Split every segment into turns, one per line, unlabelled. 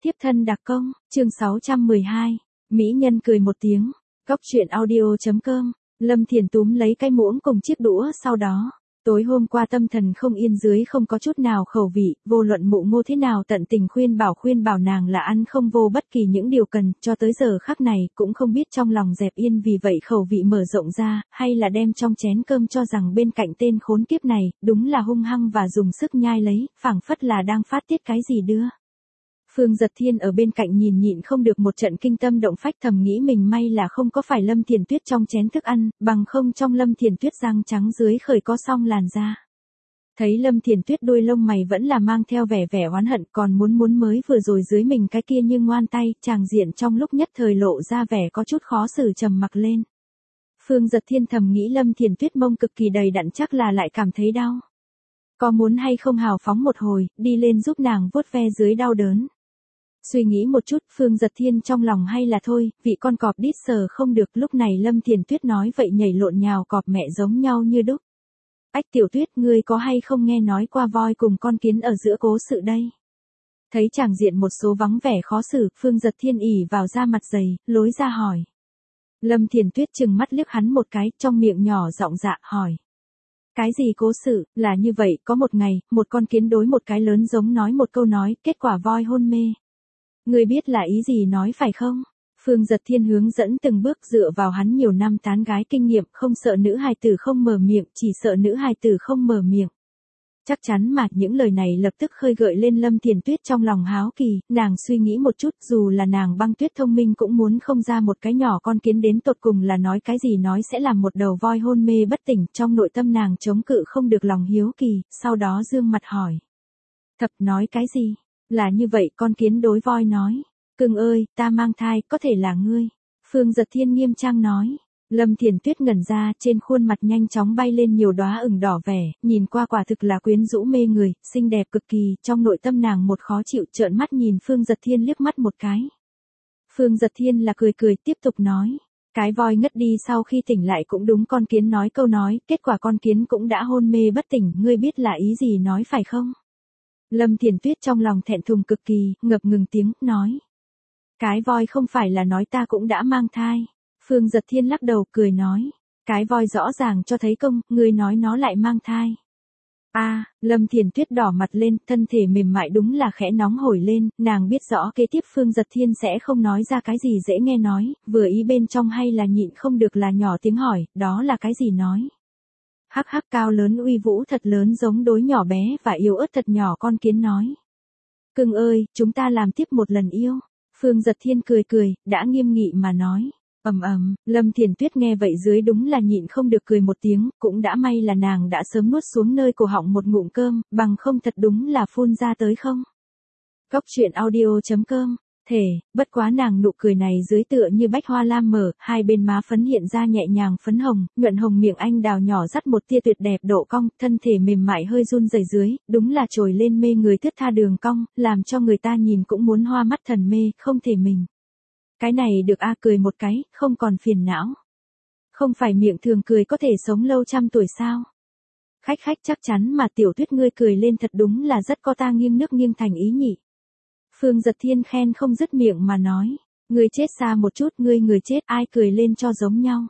Tiếp thân đặc công, chương 612. Mỹ nhân cười một tiếng. Góc truyện audio.com. Lâm Thiền túm lấy cái muỗng cùng chiếc đũa sau đó. Tối hôm qua tâm thần không yên dưới không có chút nào khẩu vị, vô luận mụ Ngô thế nào tận tình khuyên bảo nàng là ăn không vô bất kỳ những điều cần, cho tới giờ khắc này cũng không biết trong lòng dẹp yên vì vậy khẩu vị mở rộng ra, hay là đem trong chén cơm cho rằng bên cạnh tên khốn kiếp này, đúng là hung hăng và dùng sức nhai lấy, phảng phất là đang phát tiết cái gì đưa. Phương Giật Thiên ở bên cạnh nhìn nhịn không được một trận kinh tâm động phách, thầm nghĩ mình may là không có phải Lâm Thiền Tuyết trong chén thức ăn, bằng không trong Lâm Thiền Tuyết răng trắng dưới khởi có song làn da. Thấy Lâm Thiền Tuyết đuôi lông mày vẫn là mang theo vẻ oán hận, còn muốn mới vừa rồi dưới mình cái kia như ngoan tay, chàng diện trong lúc nhất thời lộ ra vẻ có chút khó xử trầm mặc lên. Phương Giật Thiên thầm nghĩ Lâm Thiền Tuyết mông cực kỳ đầy đặn chắc là lại cảm thấy đau. Có muốn hay không hào phóng một hồi, đi lên giúp nàng vuốt ve dưới đau đớn. Suy nghĩ một chút, Phương Giật Thiên trong lòng hay là thôi, vị con cọp đít sờ không được, lúc này Lâm Thiền Tuyết nói vậy nhảy lộn nhào cọp mẹ giống nhau như đúc. Ách Tiểu Tuyết, ngươi có hay không nghe nói qua voi cùng con kiến ở giữa cố sự đây? Thấy chàng diện một số vắng vẻ khó xử, Phương Giật Thiên ỉ vào da mặt dày, lối ra hỏi. Lâm Thiền Tuyết chừng mắt liếc hắn một cái, trong miệng nhỏ giọng dạ hỏi. Cái gì cố sự, là như vậy, có một ngày, một con kiến đối một cái lớn giống nói một câu nói, kết quả voi hôn mê. Ngươi biết là ý gì nói phải không? Phương Giật Thiên hướng dẫn từng bước dựa vào hắn nhiều năm tán gái kinh nghiệm, không sợ nữ hài tử không mở miệng, chỉ sợ nữ hài tử không mở miệng. Chắc chắn mà những lời này lập tức khơi gợi lên Lâm Thiền Tuyết trong lòng háo kỳ, nàng suy nghĩ một chút, dù là nàng Băng Tuyết thông minh cũng muốn không ra một cái nhỏ con kiến đến tột cùng là nói cái gì nói sẽ làm một đầu voi hôn mê bất tỉnh, trong nội tâm nàng chống cự không được lòng hiếu kỳ, sau đó dương mặt hỏi. Thập nói cái gì? Là như vậy, con kiến đối voi nói. Cưng ơi, ta mang thai, có thể là ngươi. Phương Giật Thiên nghiêm trang nói. Lâm Thiền Tuyết ngẩn ra, trên khuôn mặt nhanh chóng bay lên nhiều đóa ửng đỏ vẻ, nhìn qua quả thực là quyến rũ mê người, xinh đẹp cực kỳ, trong nội tâm nàng một khó chịu, trợn mắt nhìn Phương Giật Thiên liếc mắt một cái. Phương Giật Thiên là cười tiếp tục nói. Cái voi ngất đi sau khi tỉnh lại cũng đúng con kiến nói câu nói, kết quả con kiến cũng đã hôn mê bất tỉnh, ngươi biết là ý gì nói phải không? Lâm Thiền Tuyết trong lòng thẹn thùng cực kỳ, ngập ngừng tiếng, nói. Cái voi không phải là nói ta cũng đã mang thai. Phương Giật Thiên lắc đầu cười nói. Cái voi rõ ràng cho thấy công, ngươi nói nó lại mang thai. Lâm Thiền Tuyết đỏ mặt lên, thân thể mềm mại đúng là khẽ nóng hổi lên, nàng biết rõ kế tiếp Phương Giật Thiên sẽ không nói ra cái gì dễ nghe nói, vừa ý bên trong hay là nhịn không được là nhỏ tiếng hỏi, đó là cái gì nói. Hắc hắc cao lớn uy vũ thật lớn giống đối nhỏ bé và yếu ớt thật nhỏ con kiến nói. Cưng ơi, chúng ta làm tiếp một lần yêu. Phương Giật Thiên cười, đã nghiêm nghị mà nói. Lâm Thiền Tuyết nghe vậy dưới đúng là nhịn không được cười một tiếng, cũng đã may là nàng đã sớm nuốt xuống nơi cổ họng một ngụm cơm, bằng không thật đúng là phun ra tới không. Góc truyện audio.com. Bất quá nàng nụ cười này dưới tựa như bách hoa lam mở, hai bên má phấn hiện ra nhẹ nhàng phấn hồng, nhuận hồng miệng anh đào nhỏ dắt một tia tuyệt đẹp độ cong, thân thể mềm mại hơi run rẩy dưới, đúng là trồi lên mê người thướt tha đường cong, làm cho người ta nhìn cũng muốn hoa mắt thần mê, không thể mình. Cái này được cười một cái, không còn phiền não. Không phải miệng thường cười có thể sống lâu trăm tuổi sao? Khách chắc chắn mà Tiểu Tuyết ngươi cười lên thật đúng là rất có ta nghiêng nước nghiêng thành ý nhỉ. Phương Giật Thiên khen không dứt miệng mà nói. Ngươi chết xa một chút, người chết ai cười lên cho giống nhau.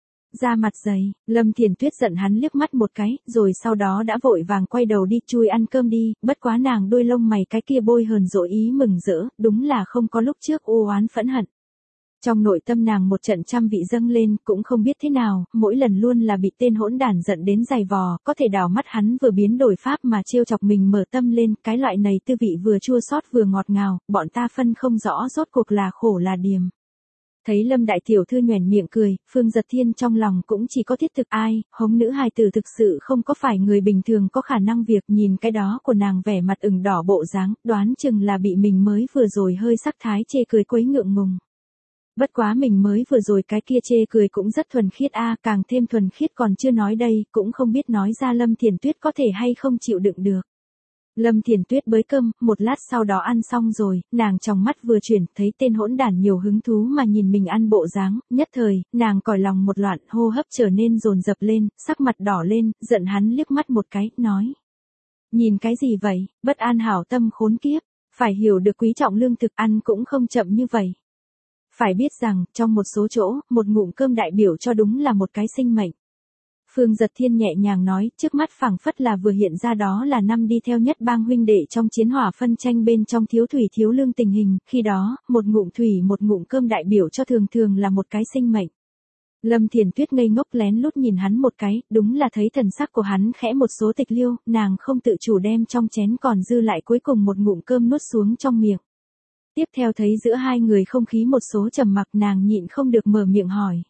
Ra mặt dày, Lâm Thiền Tuyết giận hắn liếc mắt một cái, rồi sau đó đã vội vàng quay đầu đi chui ăn cơm đi, bất quá nàng đôi lông mày cái kia bôi hờn dỗi ý mừng rỡ, đúng là không có lúc trước u oán phẫn hận. Trong nội tâm nàng một trận trăm vị dâng lên, cũng không biết thế nào, mỗi lần luôn là bị tên hỗn đản giận đến dày vò, có thể đảo mắt hắn vừa biến đổi pháp mà trêu chọc mình mở tâm lên, cái loại này tư vị vừa chua xót vừa ngọt ngào, bọn ta phân không rõ rốt cuộc là khổ là điềm. Thấy Lâm đại tiểu thư nhoẻn miệng cười, Phương Giật Thiên trong lòng cũng chỉ có thiết thực hống nữ hài tử thực sự không có phải người bình thường có khả năng việc, nhìn cái đó của nàng vẻ mặt ửng đỏ bộ dáng, đoán chừng là bị mình mới vừa rồi hơi sắc thái chê cười quấy ngượng ngùng. Bất quá mình mới vừa rồi cái kia chê cười cũng rất thuần khiết càng thêm thuần khiết còn chưa nói đây, cũng không biết nói ra Lâm Thiền Tuyết có thể hay không chịu đựng được. Lâm Thiền Tuyết bới cơm, một lát sau đó ăn xong rồi, nàng trong mắt vừa chuyển, thấy tên hỗn đản nhiều hứng thú mà nhìn mình ăn bộ dáng, nhất thời, nàng còi lòng một loạn, hô hấp trở nên dồn dập lên, sắc mặt đỏ lên, giận hắn liếc mắt một cái, nói. Nhìn cái gì vậy, bất an hảo tâm khốn kiếp. Phải hiểu được quý trọng lương thực, ăn cũng không chậm như vậy. Phải biết rằng, trong một số chỗ, một ngụm cơm đại biểu cho đúng là một cái sinh mệnh. Phương Dật Thiên nhẹ nhàng nói, trước mắt phảng phất là vừa hiện ra đó là năm đi theo nhất bang huynh đệ trong chiến hỏa phân tranh bên trong thiếu thủy thiếu lương tình hình, khi đó, một ngụm thủy một ngụm cơm đại biểu cho thường thường là một cái sinh mệnh. Lâm Thiền Tuyết ngây ngốc lén lút nhìn hắn một cái, đúng là thấy thần sắc của hắn khẽ một số tịch liêu, nàng không tự chủ đem trong chén còn dư lại cuối cùng một ngụm cơm nuốt xuống trong miệng. Tiếp theo thấy giữa hai người không khí một số trầm mặc, nàng nhịn không được mở miệng hỏi.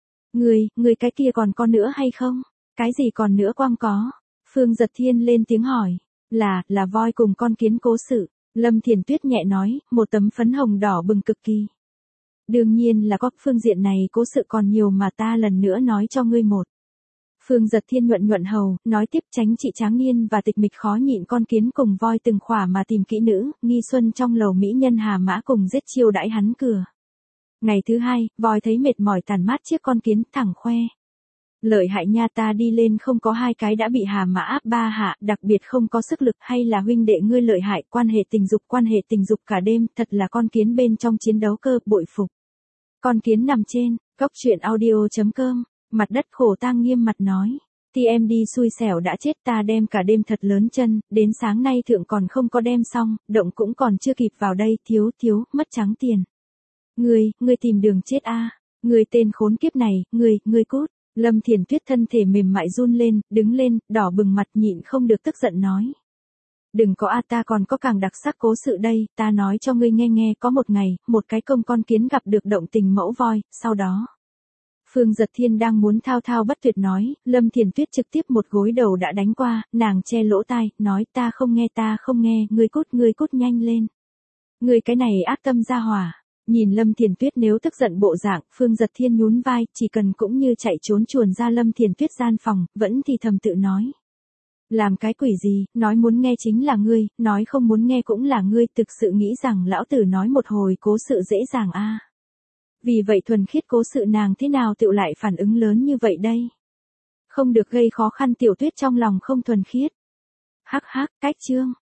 Người cái kia còn có nữa hay không? Cái gì còn nữa quang có? Phương Dật Thiên lên tiếng hỏi. Là voi cùng con kiến cố sự. Lâm Thiền Tuyết nhẹ nói, một tấm phấn hồng đỏ bừng cực kỳ. Đương nhiên là có, phương diện này cố sự còn nhiều mà ta lần nữa nói cho ngươi một. Phương Dật Thiên nhuận hầu, nói tiếp, tránh chị tráng niên và tịch mịch khó nhịn con kiến cùng voi từng khỏa mà tìm kỹ nữ, nghi xuân trong lầu mỹ nhân Hà Mã cùng giết chiêu đãi hắn cửa. Ngày thứ hai, voi thấy mệt mỏi tàn mát chiếc con kiến, thẳng khoe. Lợi hại nha, ta đi lên không có hai cái đã bị Hà Mã áp ba hạ, đặc biệt không có sức lực, hay là huynh đệ ngươi lợi hại, quan hệ tình dục cả đêm, thật là con kiến bên trong chiến đấu cơ, bội phục. Con kiến nằm trên, góc truyện audio.com, mặt đất khổ tang nghiêm mặt nói. Thì em đi xui xẻo đã chết, ta đem cả đêm thật lớn chân, đến sáng nay thượng còn không có đem xong, động cũng còn chưa kịp vào đây, thiếu, mất trắng tiền. Ngươi tìm đường chết a, ngươi tên khốn kiếp này, ngươi cút. Lâm Thiền Tuyết thân thể mềm mại run lên, đứng lên, đỏ bừng mặt nhịn không được tức giận nói. Đừng có ta còn có càng đặc sắc cố sự đây, ta nói cho ngươi nghe, có một ngày, một cái công con kiến gặp được động tình mẫu voi, sau đó. Phương Dật Thiên đang muốn thao bất tuyệt nói, Lâm Thiền Tuyết trực tiếp một gối đầu đã đánh qua, nàng che lỗ tai, nói ta không nghe, ngươi cút nhanh lên. Ngươi cái này ác tâm ra hỏa. Nhìn Lâm Thiền Tuyết nếu tức giận bộ dạng, Phương Dật Thiên nhún vai, chỉ cần cũng như chạy trốn chuồn ra Lâm Thiền Tuyết gian phòng, vẫn thì thầm tự nói. Làm cái quỷ gì, nói muốn nghe chính là ngươi, nói không muốn nghe cũng là ngươi, thực sự nghĩ rằng lão tử nói một hồi cố sự dễ dàng a. Vì vậy thuần khiết cố sự nàng thế nào tựu lại phản ứng lớn như vậy đây? Không được gây khó khăn, Tiểu Tuyết trong lòng không thuần khiết. Hắc, cách chương.